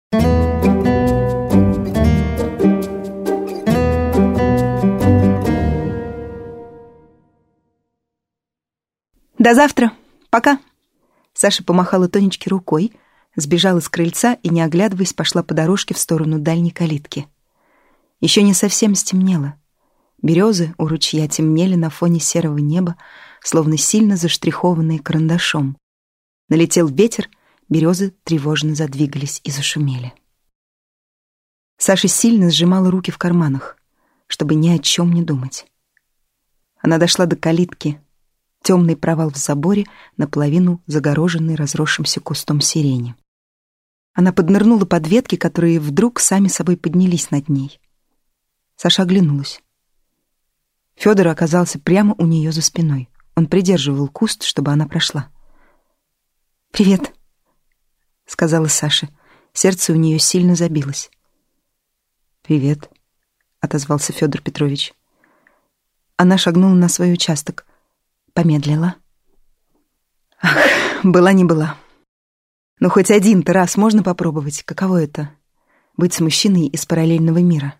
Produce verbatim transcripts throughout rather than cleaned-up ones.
До завтра. Пока. Саша помахала Тонечке рукой, сбежала с крыльца и, не оглядываясь, пошла по дорожке в сторону дальней калитки. Еще не совсем стемнело. Березы у ручья темнели на фоне серого неба, словно сильно заштрихованные карандашом. Налетел ветер, березы тревожно задвигались и зашумели. Саша сильно сжимала руки в карманах, чтобы ни о чем не думать. Она дошла до калитки. Темный провал в заборе, наполовину загороженный разросшимся кустом сирени. Она поднырнула под ветки, которые вдруг сами собой поднялись над ней. Саша оглянулась. Федор оказался прямо у нее за спиной. Он придерживал куст, чтобы она прошла. «Привет», — сказала Саша. Сердце у нее сильно забилось. «Привет», — отозвался Федор Петрович. Она шагнула на свой участок. Помедлила. Ах, была не была. Ну, хоть один-то раз можно попробовать, каково это — быть с мужчиной из параллельного мира.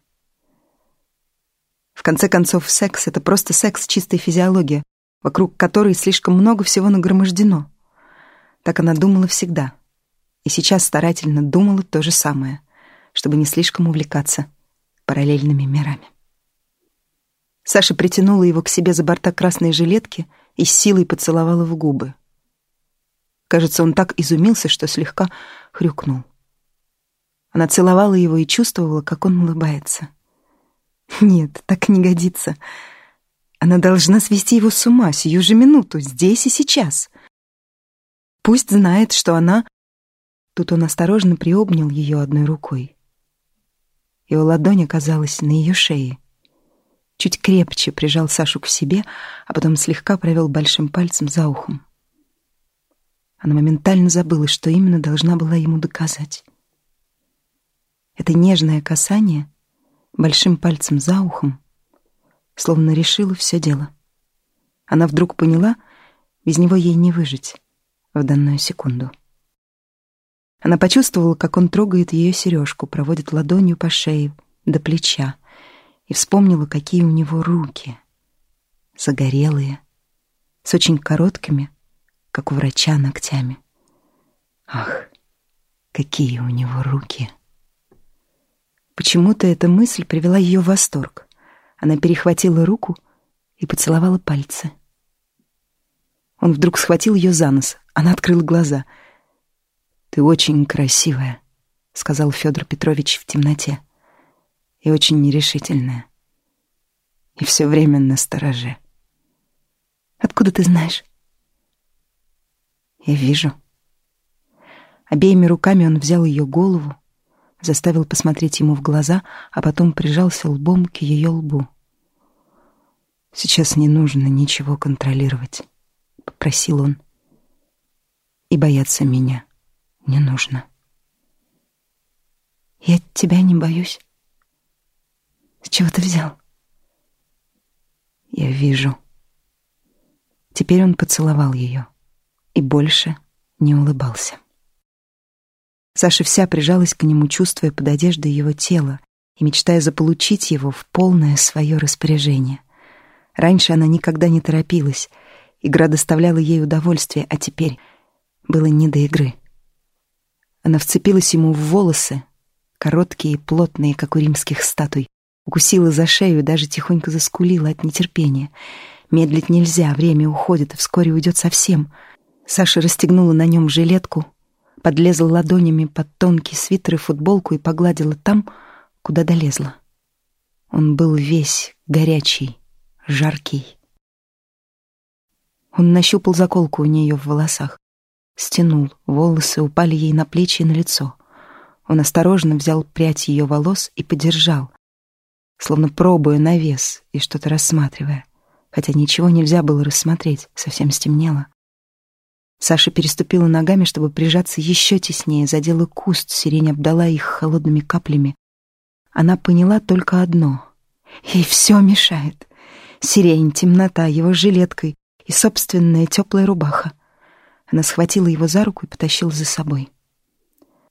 В конце концов, секс — это просто секс, чистая физиология, вокруг которой слишком много всего нагромождено. Так она думала всегда. И сейчас старательно думала то же самое, чтобы не слишком увлекаться параллельными мирами. Саша притянула его к себе за борта красной жилетки и с силой поцеловала в губы. Кажется, он так изумился, что слегка хрюкнул. Она целовала его и чувствовала, как он улыбается. Нет, так не годится. Она должна свести его с ума сию же минуту, здесь и сейчас. Пусть знает, что она... Тут он осторожно приобнял ее одной рукой. Его ладонь оказалась на ее шее. Чуть крепче прижал Сашу к себе, а потом слегка провел большим пальцем за ухом. Она моментально забыла, что именно должна была ему доказать. Это нежное касание большим пальцем за ухом словно решило все дело. Она вдруг поняла, без него ей не выжить в данную секунду. Она почувствовала, как он трогает ее сережку, проводит ладонью по шее до плеча, и вспомнила, какие у него руки. Загорелые, с очень короткими, как у врача, ногтями. Ах, какие у него руки! Почему-то эта мысль привела ее в восторг. Она перехватила руку и поцеловала пальцы. Он вдруг схватил ее за нос. Она открыла глаза. «Ты очень красивая», — сказал Федор Петрович в темноте. «И очень нерешительная. И все время настороже». «Откуда ты знаешь?» «Я вижу». Обеими руками он взял ее голову, заставил посмотреть ему в глаза, а потом прижался лбом к ее лбу. «Сейчас не нужно ничего контролировать», — попросил он. «И бояться меня не нужно». «Я тебя не боюсь». «С чего ты взял?» «Я вижу». Теперь он поцеловал ее и больше не улыбался. Саша вся прижалась к нему, чувствуя под одеждой его тело и мечтая заполучить его в полное свое распоряжение. Раньше она никогда не торопилась, игра доставляла ей удовольствие, а теперь было не до игры. Она вцепилась ему в волосы, короткие и плотные, как у римских статуй, укусила за шею и даже тихонько заскулила от нетерпения. Медлить нельзя, время уходит, и вскоре уйдет совсем. Саша расстегнула на нем жилетку, подлезла ладонями под тонкий свитер и футболку и погладила там, куда долезла. Он был весь горячий, жаркий. Он нащупал заколку у нее в волосах, стянул, волосы упали ей на плечи и на лицо. Он осторожно взял прядь ее волос и подержал, словно пробуя на вес и что-то рассматривая, хотя ничего нельзя было рассмотреть, совсем стемнело. Саша переступила ногами, чтобы прижаться еще теснее, задела куст, сирень обдала их холодными каплями. Она поняла только одно — ей все мешает. Сирень, темнота, его жилеткой и собственная теплая рубаха. Она схватила его за руку и потащила за собой.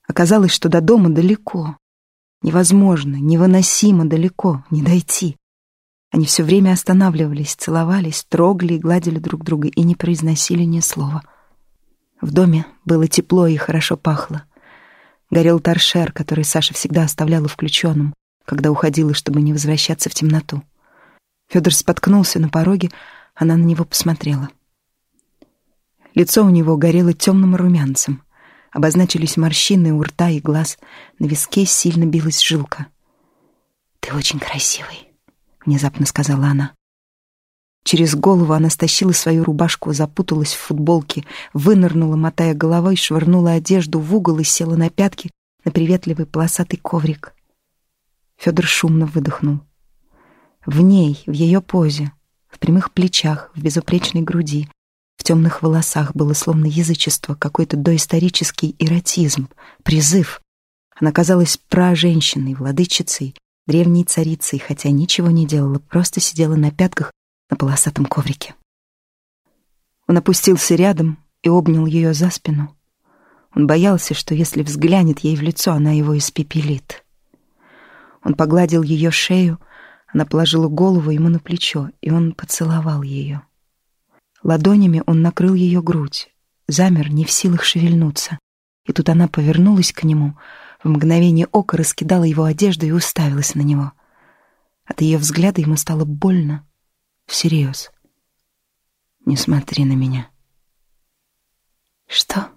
Оказалось, что до дома далеко. Невозможно, невыносимо далеко, не дойти. Они все время останавливались, целовались, трогали и гладили друг друга и не произносили ни слова. В доме было тепло и хорошо пахло. Горел торшер, который Саша всегда оставляла включенным, когда уходила, чтобы не возвращаться в темноту. Федор споткнулся на пороге, она на него посмотрела. Лицо у него горело темным румянцем. Обозначились морщины у рта и глаз, на виске сильно билась жилка. «Ты очень красивый», — внезапно сказала она. Через голову она стащила свою рубашку, запуталась в футболке, вынырнула, мотая головой, швырнула одежду в угол и села на пятки на приветливый полосатый коврик. Федор шумно выдохнул. В ней, в ее позе, в прямых плечах, в безупречной груди, в темных волосах было словно язычество, какой-то доисторический эротизм, призыв. Она казалась проженщиной, владычицей, древней царицей, хотя ничего не делала, просто сидела на пятках на полосатом коврике. Он опустился рядом и обнял ее за спину. Он боялся, что если взглянет ей в лицо, она его испепелит. Он погладил ее шею, она положила голову ему на плечо, и он поцеловал ее. Ладонями он накрыл ее грудь, замер, не в силах шевельнуться. И тут она повернулась к нему, в мгновение ока раскидала его одежду и уставилась на него. От ее взгляда ему стало больно, всерьез. «Не смотри на меня». «Что?»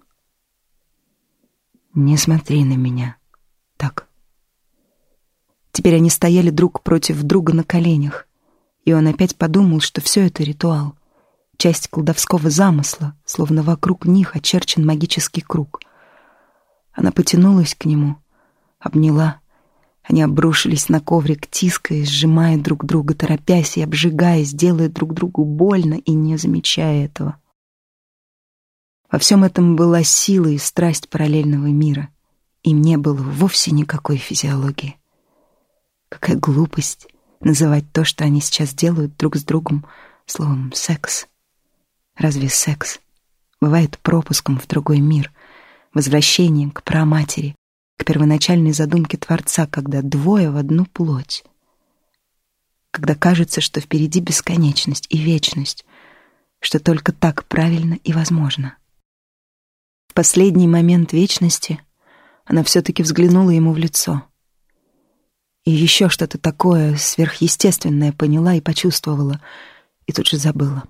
«Не смотри на меня. Так». Теперь они стояли друг против друга на коленях, и он опять подумал, что все это ритуал. Часть колдовского замысла, словно вокруг них очерчен магический круг. Она потянулась к нему, обняла. Они обрушились на коврик, тиская, сжимая друг друга, торопясь и обжигаясь, делая друг другу больно и не замечая этого. Во всем этом была сила и страсть параллельного мира. Им не было вовсе никакой физиологии. Какая глупость называть то, что они сейчас делают друг с другом, словом «секс». Разве секс бывает пропуском в другой мир, возвращением к праматери, к первоначальной задумке Творца, когда двое в одну плоть? Когда кажется, что впереди бесконечность и вечность, что только так правильно и возможно. В последний момент вечности она все-таки взглянула ему в лицо. И еще что-то такое сверхъестественное поняла и почувствовала, и тут же забыла.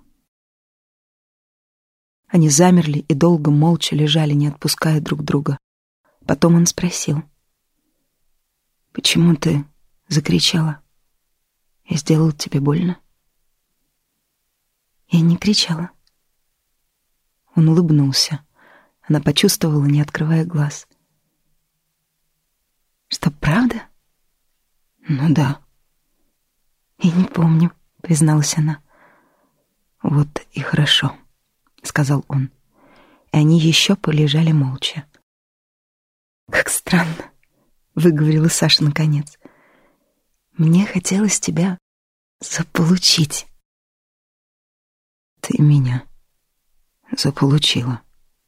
Они замерли и долго молча лежали, не отпуская друг друга. Потом он спросил: «Почему ты закричала? Я сделал тебе больно?» Я не кричала. Он улыбнулся. Она почувствовала, не открывая глаз. «Что, правда?» «Ну да». «Я не помню», — призналась она. «Вот и хорошо», — сказал он. И они еще полежали молча. «Как странно», — выговорила Саша наконец. «Мне хотелось тебя заполучить». «Ты меня заполучила».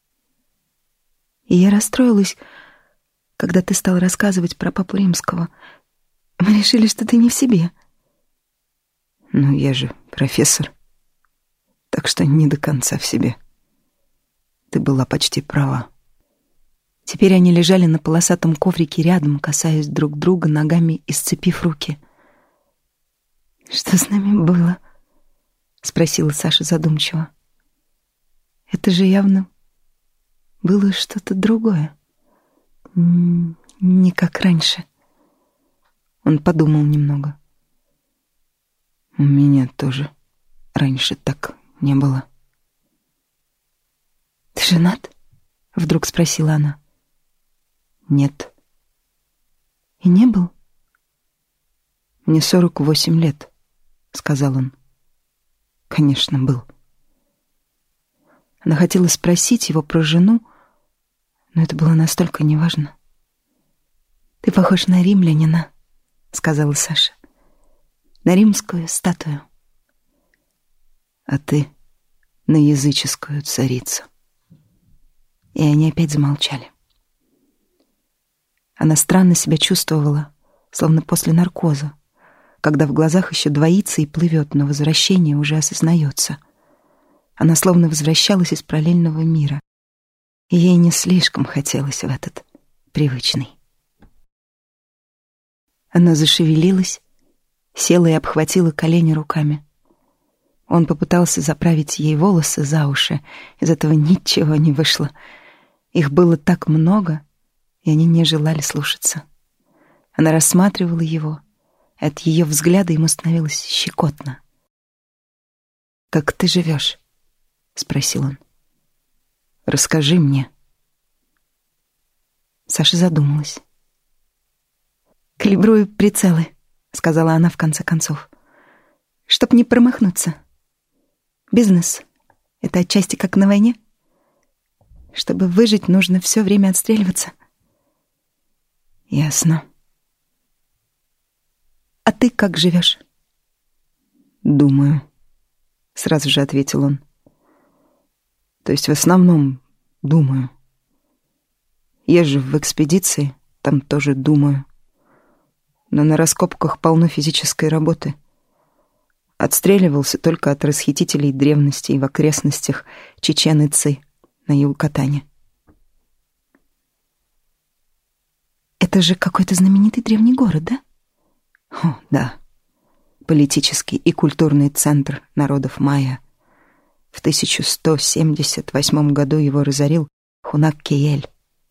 И я расстроилась, когда ты стал рассказывать про папу Римского. Мы решили, что ты не в себе. Ну, я же профессор, так что не до конца в себе. Ты была почти права. Теперь они лежали на полосатом коврике рядом, касаясь друг друга ногами и сцепив руки. «Что с нами было?» — спросила Саша задумчиво. «Это же явно было что-то другое. Не как раньше». Он подумал немного. «У меня тоже раньше так не было». «Ты женат?» — вдруг спросила она. «Нет». «И не был?» «Мне сорок восемь лет», — сказал он. «Конечно, был». Она хотела спросить его про жену, но это было настолько неважно. «Ты похож на римлянина», — сказала Саша. «На римскую статую». «А ты на языческую царицу». И они опять замолчали. Она странно себя чувствовала, словно после наркоза, когда в глазах еще двоится и плывет, но возвращение уже осознается. Она словно возвращалась из параллельного мира, и ей не слишком хотелось в этот привычный. Она зашевелилась, села и обхватила колени руками. Он попытался заправить ей волосы за уши. Из этого ничего не вышло. Их было так много, и они не желали слушаться. Она рассматривала его, и от ее взгляда ему становилось щекотно. «Как ты живешь?» — спросил он. «Расскажи мне». Саша задумалась. «Калибрую прицелы», — сказала она в конце концов, — «чтоб не промахнуться. Бизнес — это отчасти как на войне. Чтобы выжить, нужно все время отстреливаться». «Ясно». «А ты как живешь?» «Думаю», — сразу же ответил он. «То есть в основном думаю. Езжу в экспедиции, там тоже думаю. Но на раскопках полно физической работы. Отстреливался только от расхитителей древностей в окрестностях Чечен-Ицы на Юкатане». «Это же какой-то знаменитый древний город, да?» «О, да. Политический и культурный центр народов майя. В тысяча сто семьдесят восьмом году его разорил Хунак-Киель.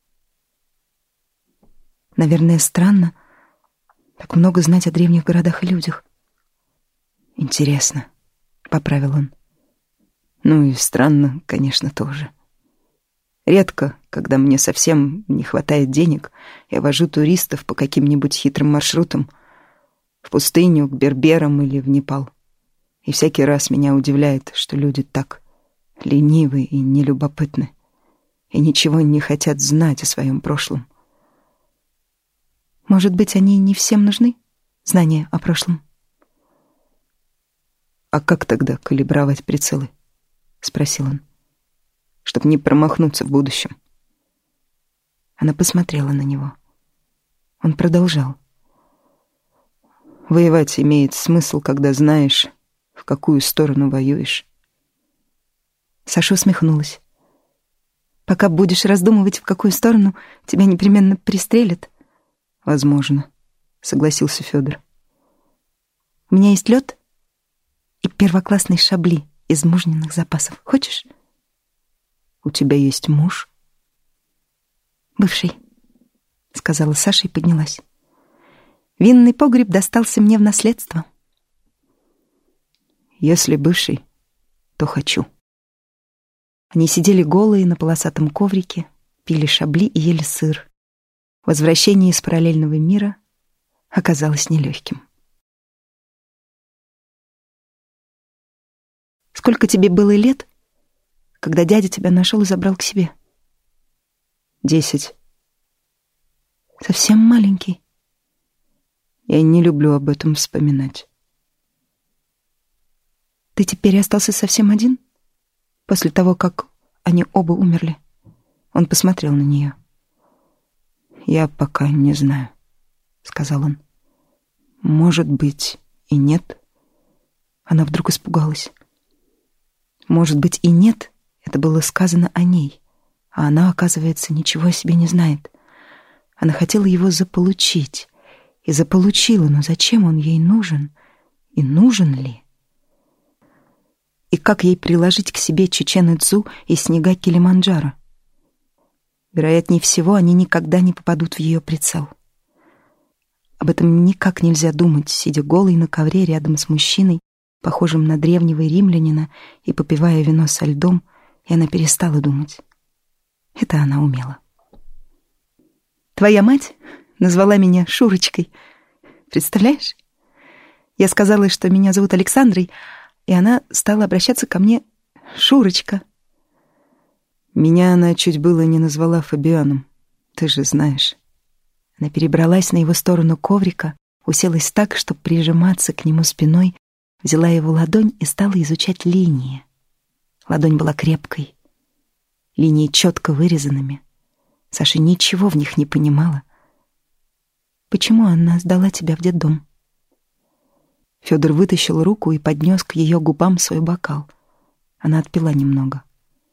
Наверное, странно так много знать о древних городах и людях». «Интересно», — поправил он. «Ну и странно, конечно, тоже. Редко, когда мне совсем не хватает денег, я вожу туристов по каким-нибудь хитрым маршрутам в пустыню, к берберам или в Непал. И всякий раз меня удивляет, что люди так ленивы и нелюбопытны, и ничего не хотят знать о своем прошлом». «Может быть, они не всем нужны, знания о прошлом?» «А как тогда калибровать прицелы?» — спросил он. «Чтоб не промахнуться в будущем». Она посмотрела на него. Он продолжал. «Воевать имеет смысл, когда знаешь, в какую сторону воюешь». Саша усмехнулась. «Пока будешь раздумывать, в какую сторону, тебя непременно пристрелят». «Возможно», — согласился Федор. «У меня есть лед и первоклассные шабли из мужниных запасов. Хочешь?» «У тебя есть муж?» «Бывший», — сказала Саша и поднялась. «Винный погреб достался мне в наследство». «Если бывший, то хочу». Они сидели голые на полосатом коврике, пили шабли и ели сыр. Возвращение из параллельного мира оказалось нелегким. «Сколько тебе было лет, когда дядя тебя нашел и забрал к себе?» «Десять». «Совсем маленький». «Я не люблю об этом вспоминать». «Ты теперь остался совсем один? После того, как они оба умерли?» Он посмотрел на нее. «Я пока не знаю», — сказал он. «Может быть, и нет». Она вдруг испугалась. «Может быть, и нет» — это было сказано о ней, а она, оказывается, ничего о себе не знает. Она хотела его заполучить, и заполучила, но зачем он ей нужен? И нужен ли? И как ей приложить к себе Чечен-Ицу и снега Килиманджаро? Вероятнее всего, они никогда не попадут в ее прицел. Об этом никак нельзя думать, сидя голой на ковре рядом с мужчиной, похожим на древнего римлянина, и попивая вино со льдом, и она перестала думать. Это она умела. «Твоя мать назвала меня Шурочкой. Представляешь? Я сказала, что меня зовут Александрой, и она стала обращаться ко мне Шурочка». «Меня она чуть было не назвала Фабианом, ты же знаешь». Она перебралась на его сторону коврика, уселась так, чтобы прижиматься к нему спиной, взяла его ладонь и стала изучать линии. Ладонь была крепкой, линии четко вырезанными. Саша ничего в них не понимала, Почему она сдала тебя в детдом?» Федор вытащил руку и поднес к ее губам свой бокал. Она отпила немного.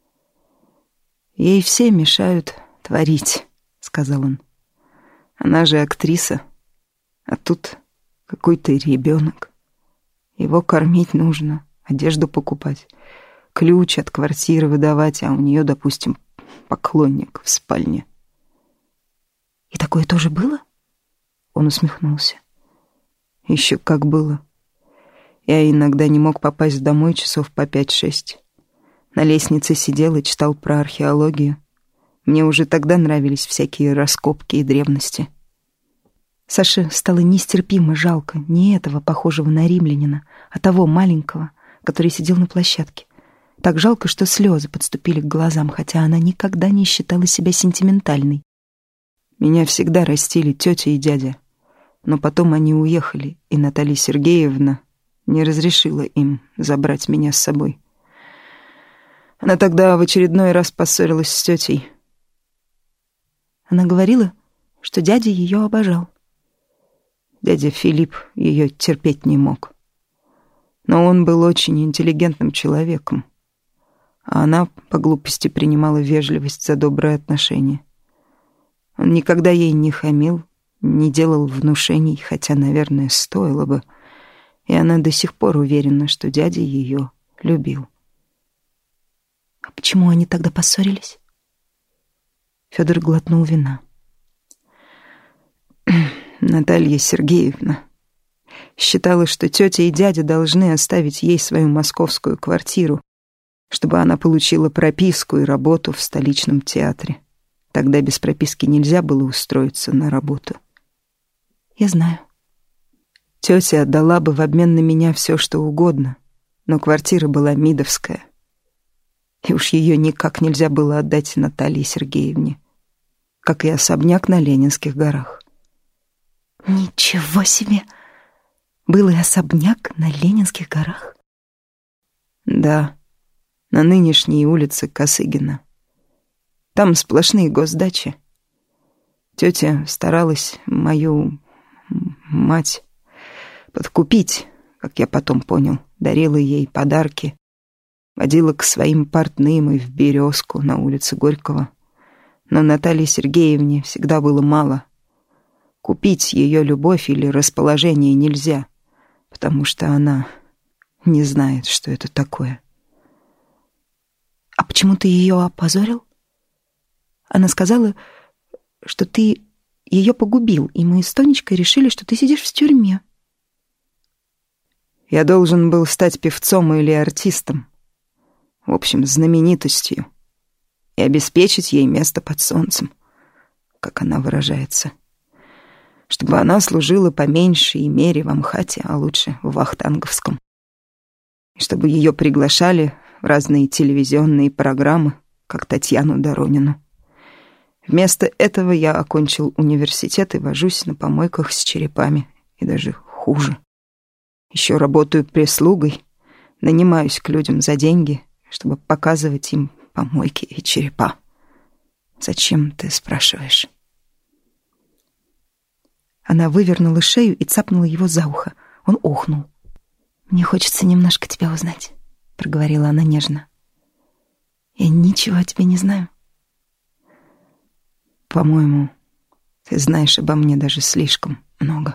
«Ей все мешают творить», — сказал он. «Она же актриса, а тут какой-то ребенок. Его кормить нужно, одежду покупать, ключ от квартиры выдавать, а у нее, допустим, поклонник в спальне». «И такое тоже было?» Он усмехнулся. «Еще как было. Я иногда не мог попасть домой часов по пять-шесть. На лестнице сидел и читал про археологию. Мне уже тогда нравились всякие раскопки и древности». Саше стало нестерпимо жалко не этого, похожего на римлянина, а того маленького, который сидел на площадке. Так жалко, что слезы подступили к глазам, хотя она никогда не считала себя сентиментальной. «Меня всегда растили тетя и дядя, но потом они уехали, и Наталья Сергеевна не разрешила им забрать меня с собой. Она тогда в очередной раз поссорилась с тетей». Она говорила, что дядя ее обожал. Дядя Филипп ее терпеть не мог. Но он был очень интеллигентным человеком, а она по глупости принимала вежливость за доброе отношение. Он никогда ей не хамил, не делал внушений, хотя, наверное, стоило бы, и она до сих пор уверена, что дядя ее любил. «А почему они тогда поссорились?» Федор глотнул вина. Наталья Сергеевна считала, что тетя и дядя должны оставить ей свою московскую квартиру, чтобы она получила прописку и работу в столичном театре. Тогда без прописки нельзя было устроиться на работу. «Я знаю». Тетя отдала бы в обмен на меня все, что угодно, но квартира была мидовская. И уж ее никак нельзя было отдать Наталье Сергеевне, как и особняк на Ленинских горах. «Ничего себе! Был и особняк на Ленинских горах?» «Да, на нынешней улице Косыгина. Там сплошные госдачи. Тетя старалась мою мать подкупить, как я потом понял, дарила ей подарки, водила к своим портным и в «Березку» на улице Горького. Но Наталье Сергеевне всегда было мало. Купить ее любовь или расположение нельзя, потому что она не знает, что это такое». «А почему ты ее опозорил?» «Она сказала, что ты ее погубил, и мы с Тонечкой решили, что ты сидишь в тюрьме». «Я должен был стать певцом или артистом, в общем, знаменитостью, и обеспечить ей место под солнцем, как она выражается, чтобы она служила по меньшей мере в Амхате, а лучше в Вахтанговском, и чтобы ее приглашали в разные телевизионные программы, как Татьяну Доронину. Вместо этого я окончил университет и вожусь на помойках с черепами, и даже хуже. Еще работаю прислугой, нанимаюсь к людям за деньги, чтобы показывать им помойки и черепа. Зачем, ты спрашиваешь?» Она вывернула шею и цапнула его за ухо. Он охнул. «Мне хочется немножко тебя узнать», — проговорила она нежно. «Я ничего о тебе не знаю». «По-моему, ты знаешь обо мне даже слишком много».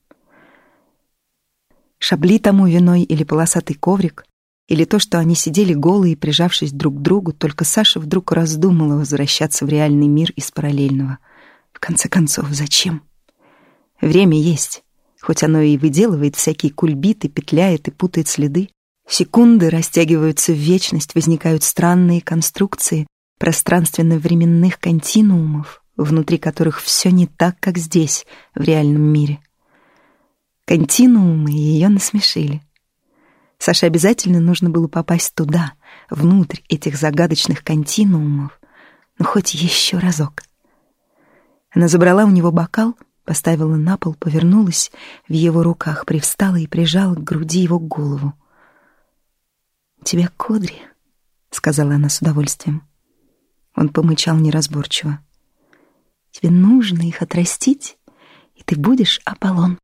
Шабли тому виной или полосатый коврик, или то, что они сидели голые, прижавшись друг к другу, только Саша вдруг раздумала возвращаться в реальный мир из параллельного. В конце концов, зачем? Время есть, хоть оно и выделывает всякие кульбиты, петляет и путает следы. Секунды растягиваются в вечность, возникают странные конструкции пространственно-временных континуумов, внутри которых все не так, как здесь, в реальном мире. Континуумы ее насмешили. Саше обязательно нужно было попасть туда, внутрь этих загадочных континуумов, ну хоть еще разок. Она забрала у него бокал, поставила на пол, повернулась в его руках, привстала и прижала к груди его голову. «У тебя кудри», — сказала она с удовольствием. Он помычал неразборчиво. «Тебе нужно их отрастить, и Ты будешь Аполлон.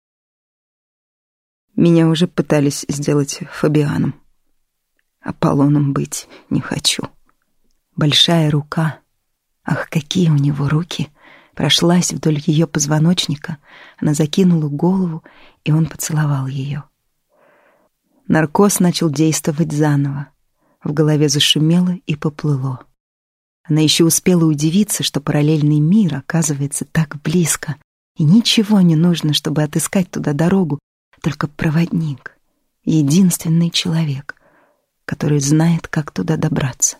Меня уже пытались сделать Фабианом. Аполлоном быть не хочу. Большая рука, ах, какие у него руки, прошлась вдоль ее позвоночника. Она закинула голову, и он поцеловал ее. Наркоз начал действовать заново. В голове зашумело и поплыло. Она еще успела удивиться, что параллельный мир оказывается так близко, и ничего не нужно, чтобы отыскать туда дорогу, только проводник, единственный человек, который знает, как туда добраться.